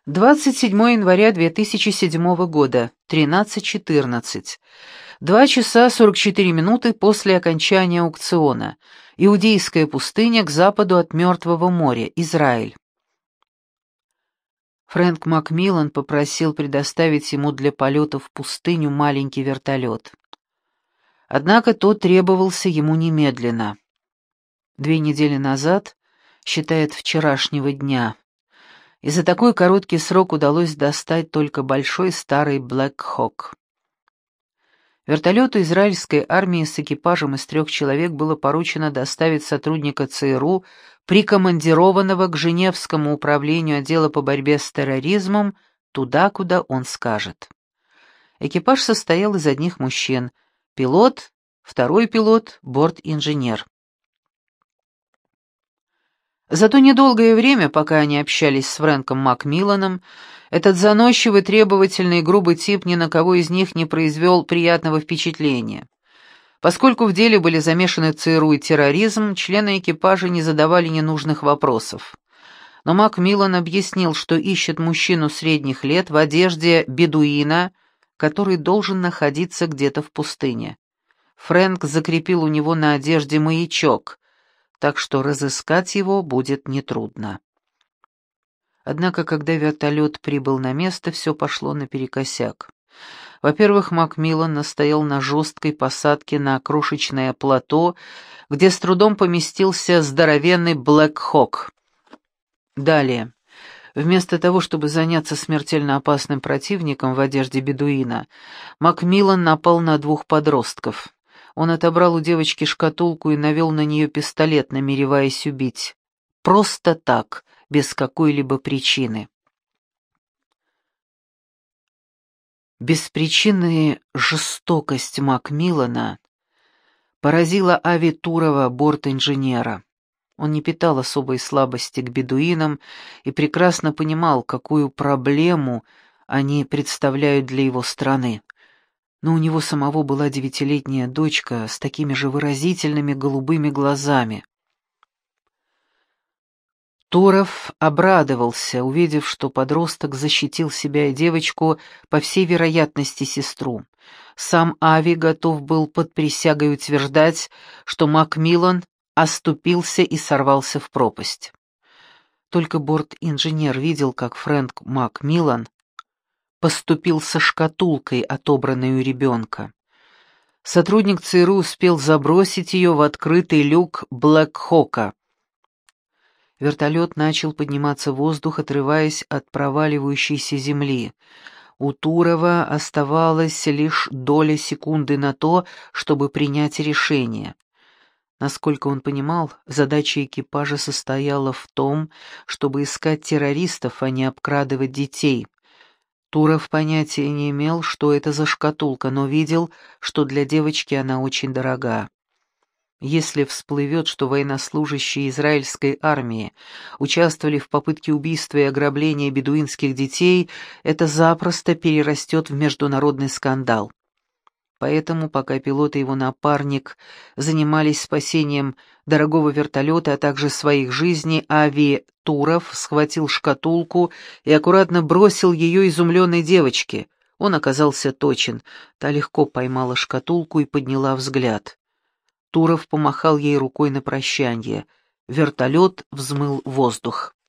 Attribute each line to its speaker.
Speaker 1: 27 января 2007 года, 13:14. 2 часа 44 минуты после окончания аукциона. Иудейская пустыня к западу от Мертвого моря, Израиль. Фрэнк Макмиллан попросил предоставить ему для полета в пустыню маленький вертолет. Однако тот требовался ему немедленно. 2 недели назад, считает вчерашнего дня, и за такой короткий срок удалось достать только большой старый Black Hawk. Вертолету израильской армии с экипажем из 3 человек было поручено доставить сотрудника ЦРУ, прикомандированного к Женевскому управлению отдела по борьбе с терроризмом, туда, куда он скажет. Экипаж состоял из одних мужчин: пилот, второй пилот, борт-инженер. За то недолгое время, пока они общались с Фрэнком Макмилланом, этот заносчивый, требовательный и грубый тип ни на кого из них не произвел приятного впечатления. Поскольку в деле были замешаны ЦРУ и терроризм, члены экипажа не задавали ненужных вопросов. Но Макмиллан объяснил, что ищет мужчину средних лет в одежде бедуина, который должен находиться где-то в пустыне. Фрэнк закрепил у него на одежде маячок, так что разыскать его будет нетрудно. Однако, когда вертолет прибыл на место, все пошло наперекосяк. Во-первых, Макмиллан настоял на жесткой посадке на крошечное плато, где с трудом поместился здоровенный Black Hawk. Далее, вместо того, чтобы заняться смертельно опасным противником в одежде бедуина, Макмиллан напал на 2 подростков. Он отобрал у девочки шкатулку и навел на нее пистолет, намереваясь убить. Просто так, без какой-либо причины. Беспричинная жестокость Макмиллана поразила Ави Турова, борт-инженера. Он не питал особой слабости к бедуинам и прекрасно понимал, какую проблему они представляют для его страны. Но у него самого была 9-летняя дочка с такими же выразительными голубыми глазами. Туров обрадовался, увидев, что подросток защитил себя и девочку, по всей вероятности, сестру. Сам Ави готов был под присягой утверждать, что Макмиллан оступился и сорвался в пропасть. Только борт-инженер видел, как Фрэнк Макмиллан поступил со шкатулкой, отобранной у ребенка. Сотрудник ЦРУ успел забросить ее в открытый люк Блэк Хока. Вертолет начал подниматься в воздух, отрываясь от проваливающейся земли. У Турова оставалась лишь доля секунды на то, чтобы принять решение. Насколько он понимал, задача экипажа состояла в том, чтобы искать террористов, а не обкрадывать детей. Туров понятия не имел, что это за шкатулка, но видел, что для девочки она очень дорога. Если всплывет, что военнослужащие израильской армии участвовали в попытке убийства и ограбления бедуинских детей, это запросто перерастет в международный скандал. Поэтому, пока пилот и его напарник занимались спасением дорогого вертолета, а также своих жизней, Ави Туров схватил шкатулку и аккуратно бросил ее изумленной девочке. Он оказался точен. Та легко поймала шкатулку и подняла взгляд. Туров помахал ей рукой на прощанье. Вертолет взмыл воздух.